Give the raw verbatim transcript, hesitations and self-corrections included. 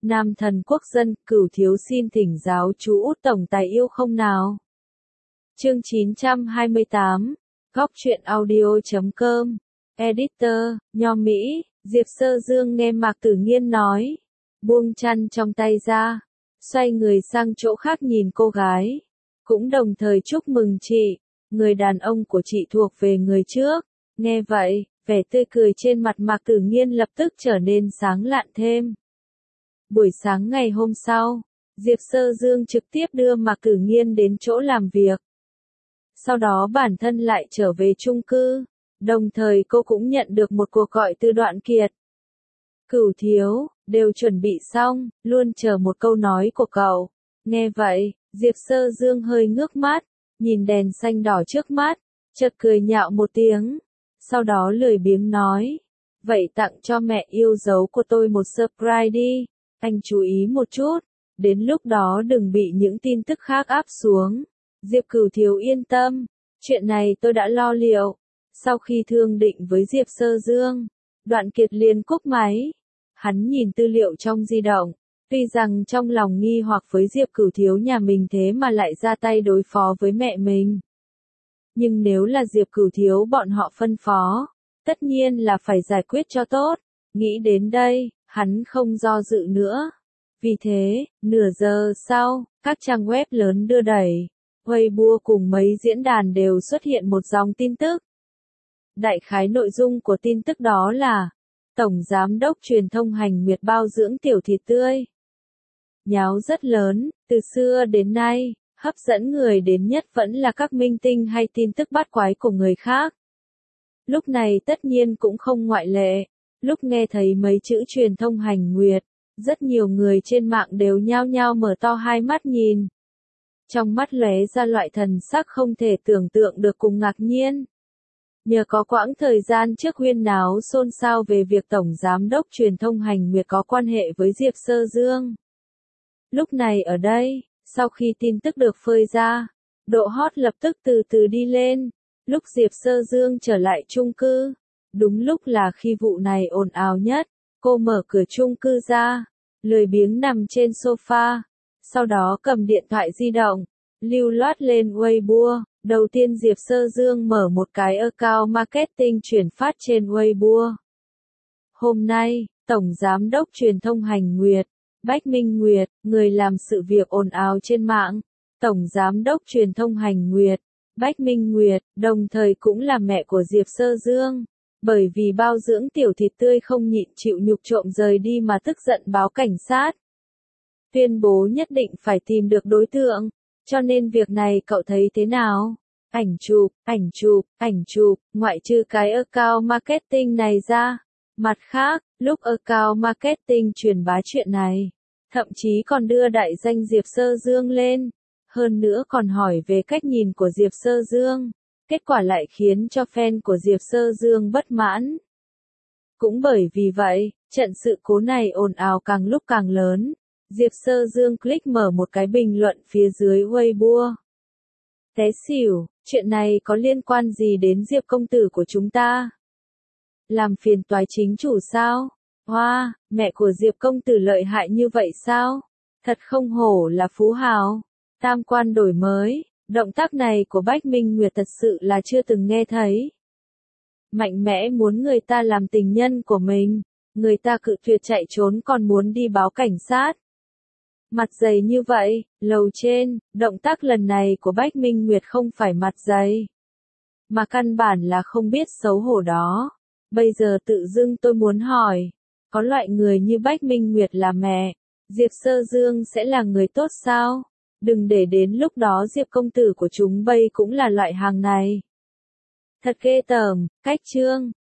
Nam thần quốc dân, Cửu thiếu xin thỉnh giáo chú Út tổng tài yêu không nào. Chương chín trăm hai mươi tám, Góc truyện audio chấm com, Editor, Nho Mỹ, Diệp Sơ Dương nghe Mạc Tử Nghiên nói, buông chăn trong tay ra, xoay người sang chỗ khác nhìn cô gái, cũng đồng thời chúc mừng chị, người đàn ông của chị thuộc về người trước. Nghe vậy, vẻ tươi cười trên mặt Mạc Tử Nghiên lập tức trở nên sáng lạn thêm. Buổi sáng ngày hôm sau, Diệp Sơ Dương trực tiếp đưa Mạc Tử Nghiên đến chỗ làm việc. Sau đó bản thân lại trở về chung cư, đồng thời cô cũng nhận được một cuộc gọi từ Đoạn Kiệt. Cửu thiếu, đều chuẩn bị xong, luôn chờ một câu nói của cậu. Nghe vậy, Diệp Sơ Dương hơi ngước mắt, nhìn đèn xanh đỏ trước mắt, chợt cười nhạo một tiếng, sau đó lười biếng nói, vậy tặng cho mẹ yêu dấu của tôi một surprise đi, anh chú ý một chút, đến lúc đó đừng bị những tin tức khác áp xuống. Diệp Cửu thiếu yên tâm, chuyện này tôi đã lo liệu. Sau khi thương định với Diệp Sơ Dương, Đoạn Kiệt liền cúp máy. Hắn nhìn tư liệu trong di động, tuy rằng trong lòng nghi hoặc với Diệp Cửu thiếu nhà mình thế mà lại ra tay đối phó với mẹ mình. Nhưng nếu là Diệp Cửu thiếu bọn họ phân phó, tất nhiên là phải giải quyết cho tốt. Nghĩ đến đây, hắn không do dự nữa. Vì thế, nửa giờ sau, các trang web lớn đưa đẩy, Weibo cùng mấy diễn đàn đều xuất hiện một dòng tin tức. Đại khái nội dung của tin tức đó là, Tổng Giám đốc truyền thông Hành Nguyệt bao dưỡng tiểu thịt tươi. Nháo rất lớn, từ xưa đến nay, hấp dẫn người đến nhất vẫn là các minh tinh hay tin tức bắt quái của người khác. Lúc này tất nhiên cũng không ngoại lệ, lúc nghe thấy mấy chữ truyền thông Hành Nguyệt, rất nhiều người trên mạng đều nhao nhao mở to hai mắt nhìn. Trong mắt lóe ra loại thần sắc không thể tưởng tượng được cùng ngạc nhiên. Nhờ có quãng thời gian trước huyên náo xôn xao về việc Tổng Giám đốc truyền thông Hành Nguyệt có quan hệ với Diệp Sơ Dương. Lúc này ở đây, sau khi tin tức được phơi ra, độ hot lập tức từ từ đi lên. Lúc Diệp Sơ Dương trở lại chung cư, đúng lúc là khi vụ này ồn ào nhất, cô mở cửa chung cư ra, lười biếng nằm trên sofa, sau đó cầm điện thoại di động, lưu loát lên Weibo. Đầu tiên Diệp Sơ Dương mở một cái account marketing chuyển phát trên Weibo. Hôm nay, Tổng Giám đốc truyền thông Hành Nguyệt, Bách Minh Nguyệt, người làm sự việc ồn ào trên mạng. Tổng Giám đốc truyền thông Hành Nguyệt, Bách Minh Nguyệt, đồng thời cũng là mẹ của Diệp Sơ Dương. Bởi vì bao dưỡng tiểu thịt tươi không nhịn chịu nhục trộm rời đi mà tức giận báo cảnh sát. Tuyên bố nhất định phải tìm được đối tượng. Cho nên việc này cậu thấy thế nào? Ảnh chụp, ảnh chụp, ảnh chụp, ngoại trừ cái account marketing này ra. Mặt khác, lúc account marketing truyền bá chuyện này, thậm chí còn đưa đại danh Diệp Sơ Dương lên. Hơn nữa còn hỏi về cách nhìn của Diệp Sơ Dương. Kết quả lại khiến cho fan của Diệp Sơ Dương bất mãn. Cũng bởi vì vậy, trận sự cố này ồn ào càng lúc càng lớn. Diệp Sơ Dương click mở một cái bình luận phía dưới Weibo. Té xỉu, chuyện này có liên quan gì đến Diệp công tử của chúng ta? Làm phiền toái chính chủ sao? Hoa, wow, mẹ của Diệp công tử lợi hại như vậy sao? Thật không hổ là phú hào. Tam quan đổi mới, động tác này của Bách Minh Nguyệt thật sự là chưa từng nghe thấy. Mạnh mẽ muốn người ta làm tình nhân của mình, người ta cự tuyệt chạy trốn còn muốn đi báo cảnh sát. Mặt dày như vậy, lầu trên, động tác lần này của Bách Minh Nguyệt không phải mặt dày, mà căn bản là không biết xấu hổ đó. Bây giờ tự dưng tôi muốn hỏi, có loại người như Bách Minh Nguyệt là mẹ, Diệp Sơ Dương sẽ là người tốt sao? Đừng để đến lúc đó Diệp công tử của chúng bây cũng là loại hàng này. Thật ghê tởm, cách chương.